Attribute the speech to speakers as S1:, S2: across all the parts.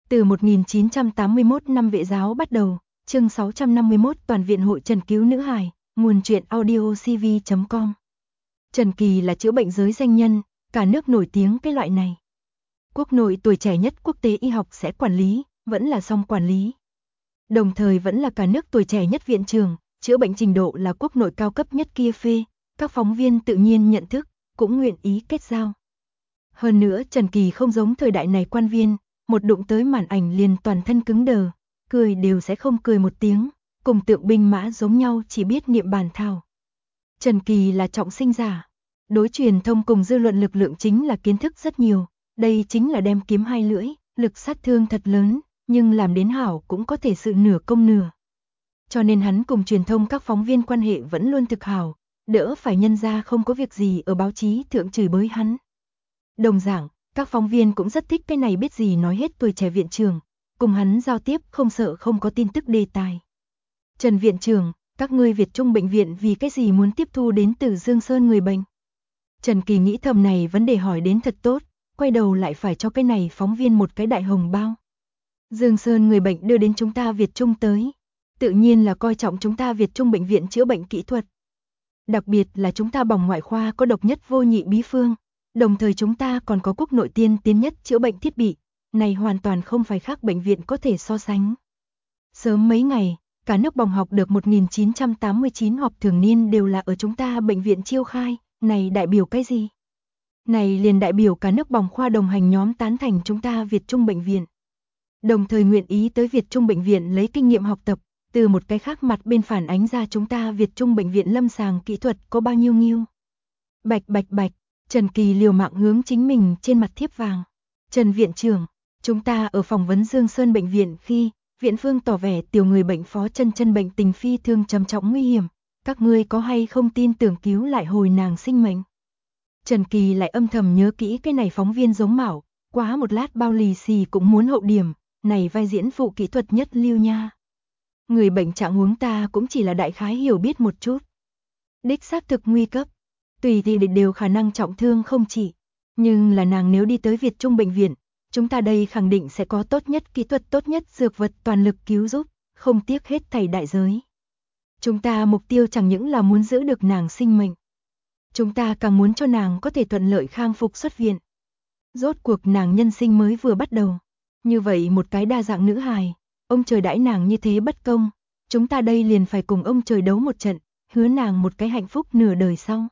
S1: Từ 1981 năm Vệ giáo bắt đầu, chương 651 Toàn viện hội Trần cứu nữ hài, nguồn truyện audio cv.com. Trần Kỳ là chữa bệnh giới danh nhân, cả nước nổi tiếng cái loại này. Quốc nội tuổi trẻ nhất quốc tế y học sẽ quản lý, vẫn là song quản lý. Đồng thời vẫn là cả nước tuổi trẻ nhất viện trường, chữa bệnh trình độ là quốc nội cao cấp nhất kia phê, các phóng viên tự nhiên nhận thức, cũng nguyện ý kết giao. Hơn nữa Trần Kỳ không giống thời đại này quan viên, một đụng tới màn ảnh liền toàn thân cứng đờ, cười đều sẽ không cười một tiếng, cùng tượng binh mã giống nhau chỉ biết niệm bàn thao. Trần Kỳ là trọng sinh giả, đối truyền thông cùng dư luận lực lượng chính là kiến thức rất nhiều, đây chính là đem kiếm hai lưỡi, lực sát thương thật lớn, nhưng làm đến hảo cũng có thể sự nửa công nửa. Cho nên hắn cùng truyền thông các phóng viên quan hệ vẫn luôn thực hảo, đỡ phải nhân ra không có việc gì ở báo chí thượng chửi bới hắn. Đồng dạng, các phóng viên cũng rất thích cái này biết gì nói hết tuổi trẻ viện trưởng, cùng hắn giao tiếp không sợ không có tin tức đề tài. Trần viện trưởng, các ngươi Việt Trung bệnh viện vì cái gì muốn tiếp thu đến từ Dương Sơn người bệnh? Trần Kỳ nghĩ thầm này vấn đề hỏi đến thật tốt, quay đầu lại phải cho cái này phóng viên một cái đại hồng bao. Dương Sơn người bệnh đưa đến chúng ta Việt Trung tới, tự nhiên là coi trọng chúng ta Việt Trung bệnh viện chữa bệnh kỹ thuật. Đặc biệt là chúng ta bỏng ngoại khoa có độc nhất vô nhị bí phương, đồng thời chúng ta còn có quốc nội tiên tiến nhất chữa bệnh thiết bị, này hoàn toàn không phải khác bệnh viện có thể so sánh. Sớm mấy ngày, cả nước bỏng học được 1989 học thường niên đều là ở chúng ta bệnh viện chiêu khai, này đại biểu cái gì? Này liền đại biểu cả nước bỏng khoa đồng hành nhóm tán thành chúng ta Việt Trung bệnh viện. Đồng thời nguyện ý tới Việt Trung bệnh viện lấy kinh nghiệm học tập, từ một cái khác mặt bên phản ánh ra chúng ta Việt Trung bệnh viện lâm sàng kỹ thuật có bao nhiêu nghiêu. Bạch bạch bạch, Trần Kỳ liều mạng hướng chính mình trên mặt thiếp vàng. Trần viện trưởng, chúng ta ở phỏng vấn Dương Sơn bệnh viện khi viện phương tỏ vẻ tiểu người bệnh Phó Chân Chân bệnh tình phi thường trầm trọng nguy hiểm, các ngươi có hay không tin tưởng cứu lại hồi nàng sinh mệnh? Trần Kỳ lại âm thầm nhớ kỹ cái này phóng viên giống mạo, quá một lát bao lì xì cũng muốn hậu điểm, này vai diễn phụ kỹ thuật nhất lưu nha. Người bệnh trạng huống ta cũng chỉ là đại khái hiểu biết một chút. Đích xác thực nguy cấp, tùy thì đều khả năng trọng thương không chỉ, nhưng là nàng nếu đi tới Việt Trung bệnh viện, chúng ta đây khẳng định sẽ có tốt nhất kỹ thuật, tốt nhất dược vật toàn lực cứu giúp, không tiếc hết thảy đại giới. Chúng ta mục tiêu chẳng những là muốn giữ được nàng sinh mệnh, chúng ta càng muốn cho nàng có thể thuận lợi khang phục xuất viện. Rốt cuộc nàng nhân sinh mới vừa bắt đầu, như vậy một cái đa dạng nữ hài, ông trời đãi nàng như thế bất công, chúng ta đây liền phải cùng ông trời đấu một trận, hứa nàng một cái hạnh phúc nửa đời sau.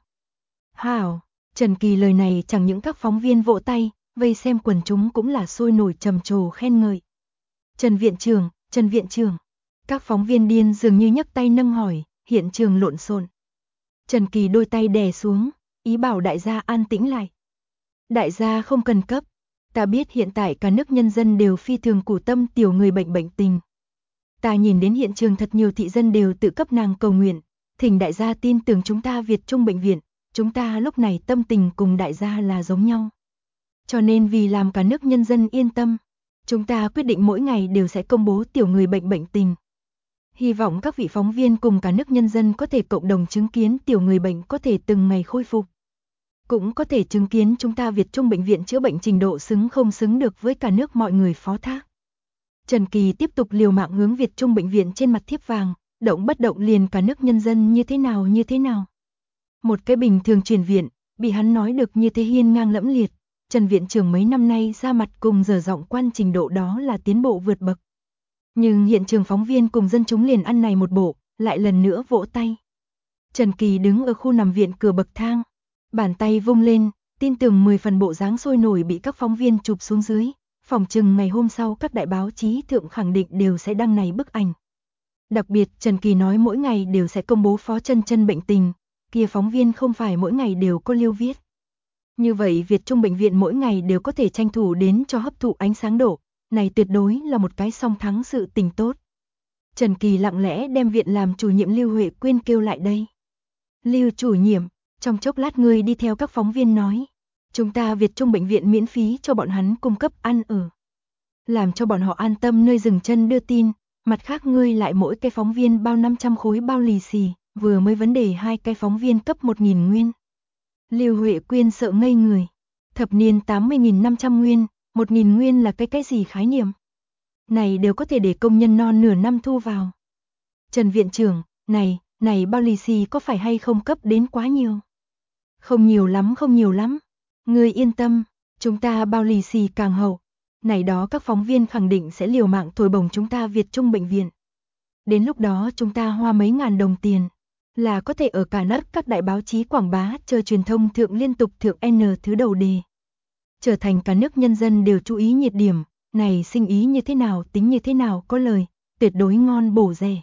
S1: Hảo, Trần Kỳ lời này chẳng những các phóng viên vỗ tay, vây xem quần chúng cũng là sôi nổi trầm trồ khen ngợi. Trần viện trưởng, Trần viện trưởng. Các phóng viên điên dường như nhấc tay nâng hỏi, hiện trường lộn xộn. Trần Kỳ đôi tay đè xuống, ý bảo đại gia an tĩnh lại. Đại gia không cần cấp, ta biết hiện tại cả nước nhân dân đều phi thường củ tâm tiểu người bệnh bệnh tình. Ta nhìn đến hiện trường thật nhiều thị dân đều tự cấp nàng cầu nguyện, thỉnh đại gia tin tưởng chúng ta Việt Trung bệnh viện, chúng ta lúc này tâm tình cùng đại gia là giống nhau. Cho nên vì làm cả nước nhân dân yên tâm, chúng ta quyết định mỗi ngày đều sẽ công bố tiểu người bệnh bệnh tình. Hy vọng các vị phóng viên cùng cả nước nhân dân có thể cộng đồng chứng kiến tiểu người bệnh có thể từng ngày khôi phục. Cũng có thể chứng kiến chúng ta Việt Trung bệnh viện chữa bệnh trình độ xứng không xứng được với cả nước mọi người phó thác. Trần Kỳ tiếp tục liều mạng hướng Việt Trung bệnh viện trên mặt thiếp vàng, động bất động liền cả nước nhân dân như thế nào như thế nào. Một cái bình thường truyền viện, bị hắn nói được như thế hiên ngang lẫm liệt, Trần viện trưởng mấy năm nay ra mặt cùng dở giọng quan trình độ đó là tiến bộ vượt bậc. Nhưng hiện trường phóng viên cùng dân chúng liền ăn này một bộ, lại lần nữa vỗ tay. Trần Kỳ đứng ở khu nằm viện cửa bậc thang, bàn tay vung lên, tin tưởng 10 phần bộ dáng sôi nổi bị các phóng viên chụp xuống dưới, phòng chừng ngày hôm sau các đại báo chí thượng khẳng định đều sẽ đăng này bức ảnh. Đặc biệt Trần Kỳ nói mỗi ngày đều sẽ công bố Phó Chân Chân bệnh tình, kia phóng viên không phải mỗi ngày đều có lưu viết. Như vậy Việt Trung bệnh viện mỗi ngày đều có thể tranh thủ đến cho hấp thụ ánh sáng độ, này tuyệt đối là một cái song thắng sự tình tốt. Trần Kỳ lặng lẽ đem viện làm chủ nhiệm Lưu Huệ Quyên kêu lại đây. Lưu chủ nhiệm, trong chốc lát ngươi đi theo các phóng viên nói, chúng ta Việt Trung bệnh viện miễn phí cho bọn hắn cung cấp ăn ở, làm cho bọn họ an tâm nơi dừng chân đưa tin, mặt khác ngươi lại mỗi cái phóng viên bao 500 khối bao lì xì, vừa mới vấn đề 2 cái phóng viên cấp 1.000 nguyên. Lưu Huệ Quyên sợ ngây người, thập niên 80.500 nguyên, 1.000 nguyên là cái gì khái niệm? này đều có thể để công nhân non nửa năm thu vào. Trần viện trưởng, này bao lì xì có phải hay không cấp đến quá nhiều? Không nhiều lắm. Ngươi yên tâm, chúng ta bao lì xì càng hậu. Này đó các phóng viên khẳng định sẽ liều mạng thổi bổng chúng ta Việt Trung bệnh viện. Đến lúc đó chúng ta hoa mấy ngàn đồng tiền, là có thể ở cả nước các đại báo chí quảng bá chơi truyền thông thượng liên tục thượng N thứ đầu đề. Trở thành cả nước nhân dân đều chú ý nhiệt điểm, này sinh ý như thế nào tính như thế nào có lời, tuyệt đối ngon bổ rẻ.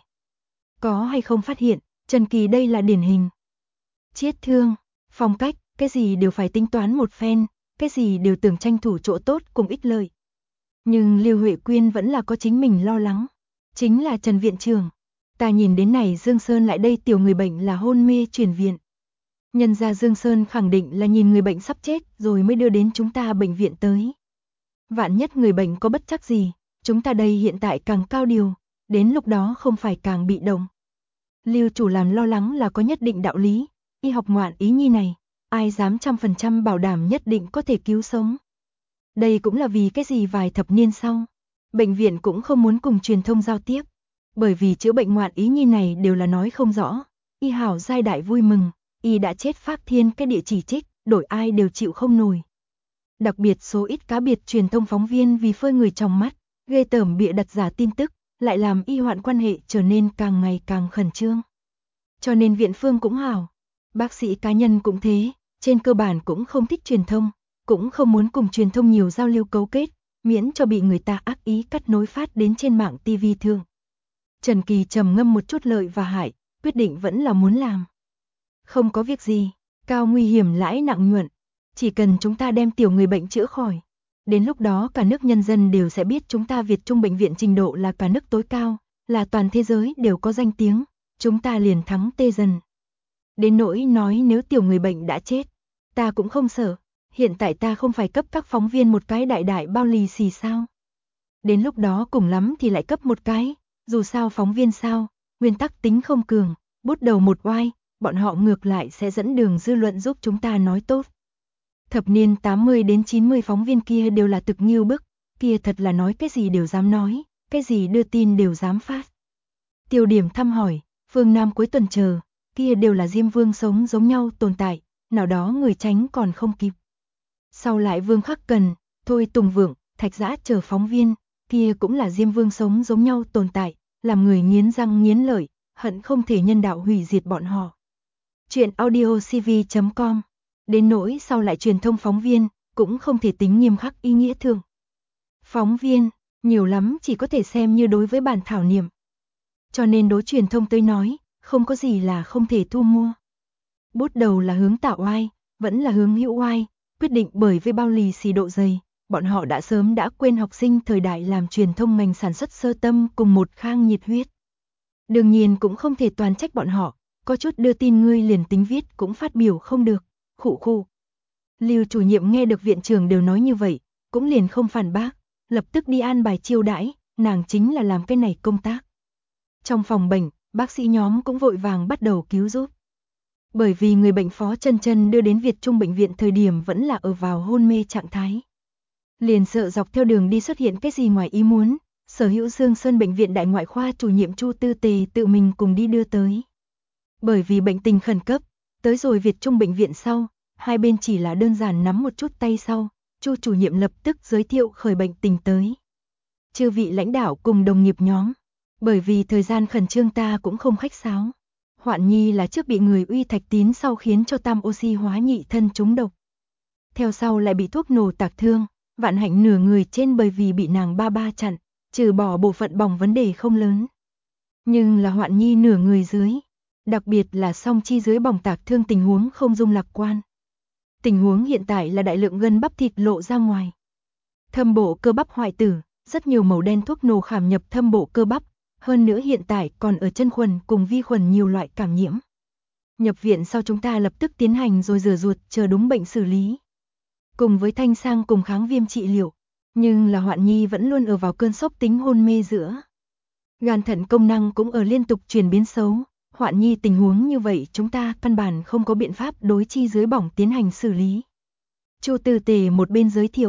S1: Có hay không phát hiện, Trần Kỳ đây là điển hình. Chiết thương, phong cách, cái gì đều phải tính toán một phen, cái gì đều tưởng tranh thủ chỗ tốt cùng ích lợi. Nhưng Lưu Huệ Quyên vẫn là có chính mình lo lắng. Chính là Trần viện trưởng. Ta nhìn đến này Dương Sơn lại đây tiểu người bệnh là hôn mê chuyển viện. Nhân ra Dương Sơn khẳng định là nhìn người bệnh sắp chết rồi mới đưa đến chúng ta bệnh viện tới. Vạn nhất người bệnh có bất trắc gì, chúng ta đây hiện tại càng cao điều, đến lúc đó không phải càng bị động. Lưu chủ làm lo lắng là có nhất định đạo lý, y học ngoạn ý nhi này, ai dám 100% bảo đảm nhất định có thể cứu sống. Đây cũng là vì cái gì vài thập niên sau, bệnh viện cũng không muốn cùng truyền thông giao tiếp, bởi vì chữa bệnh ngoạn ý nhi này đều là nói không rõ, y hảo giai đại vui mừng, y đã chết Pháp Thiên cái địa chỉ trích, đổi ai đều chịu không nổi. Đặc biệt số ít cá biệt truyền thông phóng viên vì phơi người trong mắt, ghê tởm bịa đặt giả tin tức, lại làm y hoạn quan hệ trở nên càng ngày càng khẩn trương. Cho nên viện phương cũng hảo, bác sĩ cá nhân cũng thế, trên cơ bản cũng không thích truyền thông, cũng không muốn cùng truyền thông nhiều giao lưu cấu kết, miễn cho bị người ta ác ý cắt nối phát đến trên mạng TV thường. Trần Kỳ trầm ngâm một chút lợi và hại, quyết định vẫn là muốn làm. Không có việc gì, cao nguy hiểm lãi nặng nhuận, chỉ cần chúng ta đem tiểu người bệnh chữa khỏi. Đến lúc đó cả nước nhân dân đều sẽ biết chúng ta Việt Trung bệnh viện trình độ là cả nước tối cao, là toàn thế giới đều có danh tiếng, chúng ta liền thắng tê dần. Đến nỗi nói nếu tiểu người bệnh đã chết, ta cũng không sợ, hiện tại ta không phải cấp các phóng viên một cái đại bao lì xì sao. Đến lúc đó cùng lắm thì lại cấp một cái, dù sao phóng viên sao, nguyên tắc tính không cường, bút đầu một oai, bọn họ ngược lại sẽ dẫn đường dư luận giúp chúng ta nói tốt. Thập niên 80 đến 90 phóng viên kia đều là thực nghiêu bức, kia thật là nói cái gì đều dám nói, cái gì đưa tin đều dám phát. Tiêu điểm thăm hỏi, phương Nam cuối tuần chờ, kia đều là Diêm Vương sống giống nhau tồn tại, nào đó người tránh còn không kịp. Sau lại Vương Khắc Cần, Thôi Tùng Vượng, Thạch Dã chờ phóng viên, kia cũng là Diêm Vương sống giống nhau tồn tại, làm người nghiến răng nghiến lợi, hận không thể nhân đạo hủy diệt bọn họ. Chuyện audiocv.com. Đến nỗi sau lại truyền thông phóng viên, cũng không thể tính nghiêm khắc ý nghĩa thường. Phóng viên, nhiều lắm chỉ có thể xem như đối với bản thảo niệm. Cho nên đối truyền thông tới nói, không có gì là không thể thu mua. Bút đầu là hướng tạo oai, vẫn là hướng hữu oai, quyết định bởi với bao lì xì độ dày, bọn họ đã sớm đã quên học sinh thời đại làm truyền thông ngành sản xuất sơ tâm cùng một khang nhiệt huyết. Đương nhiên cũng không thể toàn trách bọn họ, có chút đưa tin ngươi liền tính viết cũng phát biểu không được, khụ. Lưu chủ nhiệm nghe được viện trưởng đều nói như vậy, cũng liền không phản bác, lập tức đi an bài chiêu đãi, nàng chính là làm cái này công tác. Trong phòng bệnh, bác sĩ nhóm cũng vội vàng bắt đầu cứu giúp. Bởi vì người bệnh Phó Chân đưa đến Việt Trung bệnh viện thời điểm vẫn là ở vào hôn mê trạng thái. Liền sợ dọc theo đường đi xuất hiện cái gì ngoài ý muốn, sở hữu Dương Sơn bệnh viện đại ngoại khoa chủ nhiệm Chu Tư Tề tự mình cùng đi đưa tới. Bởi vì bệnh tình khẩn cấp, tới rồi Việt Trung bệnh viện sau, hai bên chỉ là đơn giản nắm một chút tay sau, Chu chủ nhiệm lập tức giới thiệu khởi bệnh tình tới. Chư vị lãnh đạo cùng đồng nghiệp nhóm, bởi vì thời gian khẩn trương ta cũng không khách sáo. Hoạn nhi là trước bị người uy thạch tín sau khiến cho tam oxy hóa nhị thân trúng độc. Theo sau lại bị thuốc nổ tạc thương, vạn hạnh nửa người trên bởi vì bị nàng ba chặn, trừ bỏ bộ phận bỏng vấn đề không lớn. Nhưng là hoạn nhi nửa người dưới, đặc biệt là song chi dưới bỏng tạc thương tình huống không dung lạc quan. Tình huống hiện tại là đại lượng gân bắp thịt lộ ra ngoài. Thâm bộ cơ bắp hoại tử, rất nhiều màu đen thuốc nổ khảm nhập thâm bộ cơ bắp, hơn nữa hiện tại còn ở chân khuẩn cùng vi khuẩn nhiều loại cảm nhiễm. Nhập viện sau chúng ta lập tức tiến hành rồi rửa ruột chờ đúng bệnh xử lý. Cùng với thanh sang cùng kháng viêm trị liệu, nhưng là hoạn nhi vẫn luôn ở vào cơn sốc tính hôn mê giữa. Gan thận công năng cũng ở liên tục chuyển biến xấu, hoạn nhi tình huống như vậy chúng ta căn bản không có biện pháp đối chi dưới bỏng tiến hành xử lý. Chu Tư Tề một bên giới thiệu,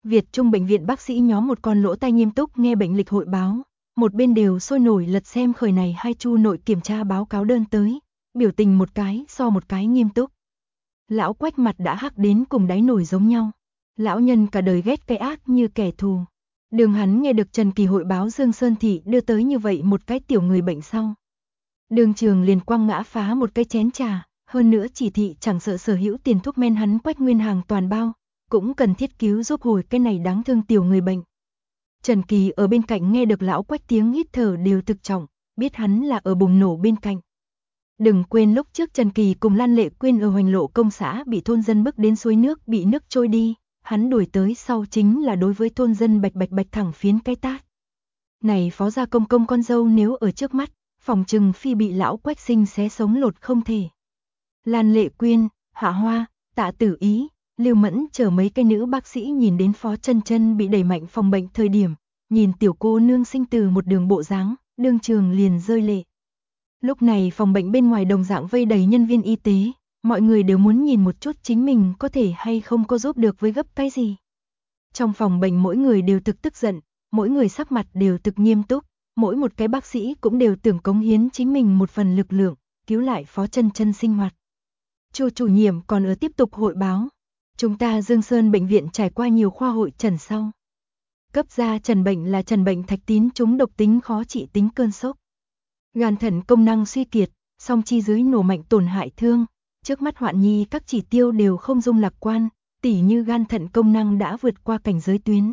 S1: Việt Trung bệnh viện bác sĩ nhóm một con lỗ tai nghiêm túc nghe bệnh lịch hội báo, một bên đều sôi nổi lật xem khởi này hai chu nội kiểm tra báo cáo đơn tới, biểu tình một cái so một cái nghiêm túc. Lão Quách mặt đã hắc đến cùng đáy nổi giống nhau. Lão nhân cả đời ghét cái ác như kẻ thù. Đường hắn nghe được Trần Kỳ hội báo Dương Sơn Thị đưa tới như vậy một cái tiểu người bệnh sau. Đường trường liền quăng ngã phá một cái chén trà, hơn nữa chỉ thị chẳng sợ sở hữu tiền thuốc men hắn Quách nguyên hàng toàn bao, cũng cần thiết cứu giúp hồi cái này đáng thương tiểu người bệnh. Trần Kỳ ở bên cạnh nghe được lão Quách tiếng hít thở đều thực trọng, biết hắn là ở bùng nổ bên cạnh. Đừng quên lúc trước Trần Kỳ cùng Lan Lệ Quyên ở Hoành Lộ công xã bị thôn dân bức đến suối nước bị nước trôi đi, hắn đuổi tới sau chính là đối với thôn dân bạch bạch thẳng phiến cái tát. Này phó gia công công con dâu nếu ở trước mắt, phòng trừng phi bị lão Quách sinh xé sống lột không thể. Lan Lệ Quyên, Hạ Hoa, Tạ Tử Ý, Lưu Mẫn chờ mấy cái nữ bác sĩ nhìn đến Phó Chân Chân bị đẩy mạnh phòng bệnh thời điểm, nhìn tiểu cô nương sinh từ một đường bộ dáng, đương trường liền rơi lệ. Lúc này phòng bệnh bên ngoài đồng dạng vây đầy nhân viên y tế, mọi người đều muốn nhìn một chút chính mình có thể hay không có giúp được với gấp cái gì. Trong phòng bệnh mỗi người đều thực tức giận, mỗi người sắc mặt đều thực nghiêm túc, mỗi một cái bác sĩ cũng đều tưởng cống hiến chính mình một phần lực lượng, cứu lại Phó Chân Chân sinh hoạt. Chu chủ nhiệm còn ở tiếp tục hội báo. Chúng ta Dương Sơn bệnh viện trải qua nhiều khoa hội trần sau. Cấp ra trần bệnh là trần bệnh thạch tín trúng độc tính khó trị tính cơn sốc. Gan thận công năng suy kiệt, song chi dưới nổ mạnh tổn hại thương. Trước mắt Hoạn Nhi các chỉ tiêu đều không dung lạc quan, tỉ như gan thận công năng đã vượt qua cảnh giới tuyến.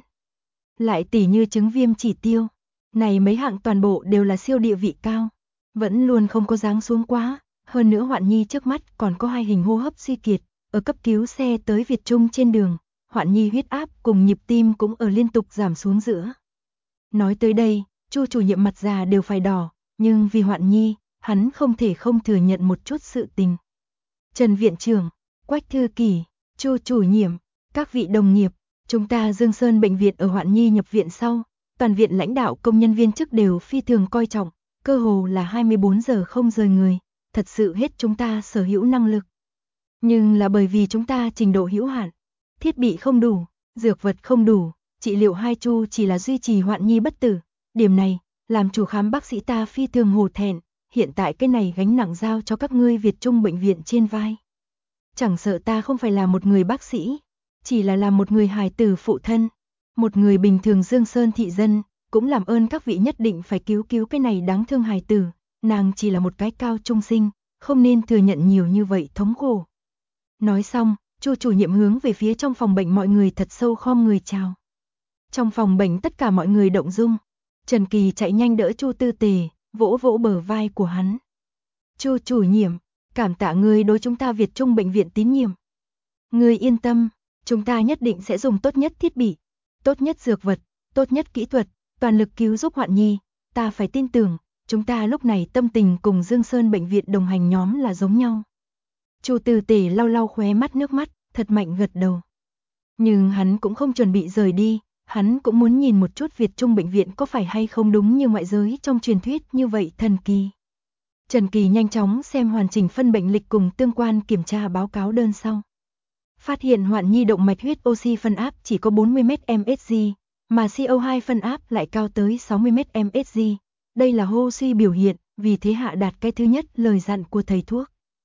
S1: Lại tỉ như chứng viêm chỉ tiêu. Này mấy hạng toàn bộ đều là siêu địa vị cao. Vẫn luôn không có dáng xuống quá. Hơn nữa Hoạn Nhi trước mắt còn có 2 hình hô hấp suy kiệt. Ở cấp cứu xe tới Việt Trung trên đường, Hoạn Nhi huyết áp cùng nhịp tim cũng ở liên tục giảm xuống giữa. Nói tới đây, Chu chủ nhiệm mặt già đều phải đỏ, nhưng vì Hoạn Nhi, hắn không thể không thừa nhận một chút sự tình. Trần viện trưởng, Quách thư ký, Chu chủ nhiệm, các vị đồng nghiệp, chúng ta Dương Sơn bệnh viện ở Hoạn Nhi nhập viện sau, toàn viện lãnh đạo công nhân viên chức đều phi thường coi trọng, cơ hồ là 24 giờ không rời người, thật sự hết chúng ta sở hữu năng lực. Nhưng là bởi vì chúng ta trình độ hữu hạn, thiết bị không đủ, dược vật không đủ, trị liệu hai chu chỉ là duy trì Hoạn Nhi bất tử. Điểm này, làm chủ khám bác sĩ ta phi thường hổ thẹn, hiện tại cái này gánh nặng giao cho các ngươi Việt Trung bệnh viện trên vai. Chẳng sợ ta không phải là một người bác sĩ, chỉ là làm một người hài tử phụ thân, một người bình thường Dương Sơn thị dân, cũng làm ơn các vị nhất định phải cứu cái này đáng thương hài tử, nàng chỉ là một cái cao trung sinh, không nên thừa nhận nhiều như vậy thống khổ. Nói xong, Chu chủ nhiệm hướng về phía trong phòng bệnh mọi người thật sâu khom người chào. Trong phòng bệnh tất cả mọi người động dung. Trần Kỳ chạy nhanh đỡ Chu Tư Tề, vỗ vỗ bờ vai của hắn. Chu chủ nhiệm, cảm tạ ngươi đối chúng ta Việt Trung bệnh viện tín nhiệm. Ngươi yên tâm, chúng ta nhất định sẽ dùng tốt nhất thiết bị, tốt nhất dược vật, tốt nhất kỹ thuật, toàn lực cứu giúp Hoạn Nhi. Ta phải tin tưởng, chúng ta lúc này tâm tình cùng Dương Sơn bệnh viện đồng hành nhóm là giống nhau. Chu Tư Tề lau lau khóe mắt nước mắt, thật mạnh gật đầu. Nhưng hắn cũng không chuẩn bị rời đi, hắn cũng muốn nhìn một chút Việt Trung bệnh viện có phải hay không đúng như ngoại giới trong truyền thuyết như vậy thần kỳ. Trần Kỳ nhanh chóng xem hoàn chỉnh phân bệnh lịch cùng tương quan kiểm tra báo cáo đơn sau. Phát hiện Hoạn Nhi động mạch huyết oxy phân áp chỉ có 40 mSg, mà CO2 phân áp lại cao tới 60 mSg. Đây là hô suy biểu hiện, vì thế hạ đạt cái thứ nhất lời dặn của thầy thuốc.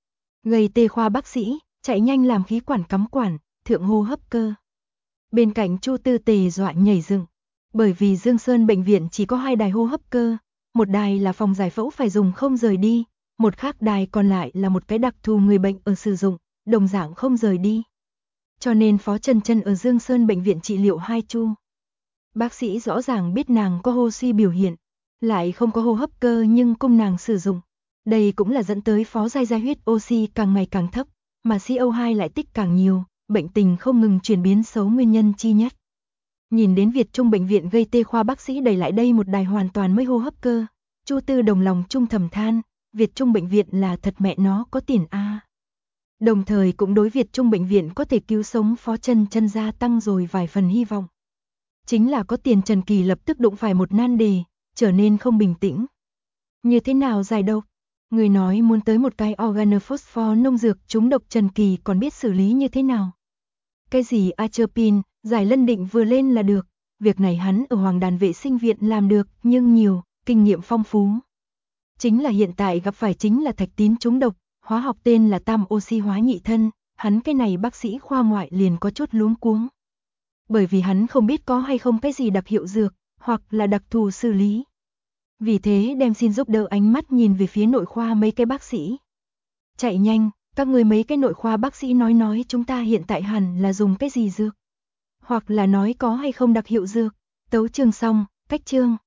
S1: Gây tê khoa bác sĩ, chạy nhanh làm khí quản cắm quản, thượng hô hấp cơ. Bên cạnh Chu Tư Tề dọa nhảy dựng, bởi vì Dương Sơn bệnh viện chỉ có 2 đài hô hấp cơ, một đài là phòng giải phẫu phải dùng không rời đi, một khác đài còn lại là một cái đặc thù người bệnh ở sử dụng, đồng dạng không rời đi. Cho nên Phó Chân Chân ở Dương Sơn bệnh viện trị liệu 2 chu. Bác sĩ rõ ràng biết nàng có hô suy biểu hiện, lại không có hô hấp cơ nhưng cung nàng sử dụng. Đây cũng là dẫn tới Phó giai huyết oxy càng ngày càng thấp, mà CO2 lại tích càng nhiều, bệnh tình không ngừng chuyển biến xấu nguyên nhân chi nhất. Nhìn đến Việt Trung bệnh viện gây tê khoa bác sĩ đẩy lại đây một đài hoàn toàn mới hô hấp cơ, Chu Tư đồng lòng trung thầm than, Việt Trung bệnh viện là thật mẹ nó có tiền a. Đồng thời cũng đối Việt Trung bệnh viện có thể cứu sống Phó Chân Chân gia tăng rồi vài phần hy vọng. Chính là có tiền. Trần Kỳ lập tức đụng phải một nan đề, trở nên không bình tĩnh. Như thế nào giải độc? Người nói muốn tới một cái organophosphor nông dược trúng độc, Trần Kỳ còn biết xử lý như thế nào? Cái gì atropine, Giải Lân định vừa lên là được, việc này hắn ở Hoàng Đàn Vệ Sinh Viện làm được, nhưng nhiều, kinh nghiệm phong phú. Chính là hiện tại gặp phải chính là thạch tín trúng độc, hóa học tên là tam oxy hóa nhị thân, hắn cái này bác sĩ khoa ngoại liền có chút luống cuống. Bởi vì hắn không biết có hay không cái gì đặc hiệu dược, hoặc là đặc thù xử lý. Vì thế đem xin giúp đỡ ánh mắt nhìn về phía nội khoa mấy cái bác sĩ. Chạy nhanh, các người mấy cái nội khoa bác sĩ nói chúng ta hiện tại hẳn là dùng cái gì dược. Hoặc là nói có hay không đặc hiệu dược. Tấu chương xong, cách chương.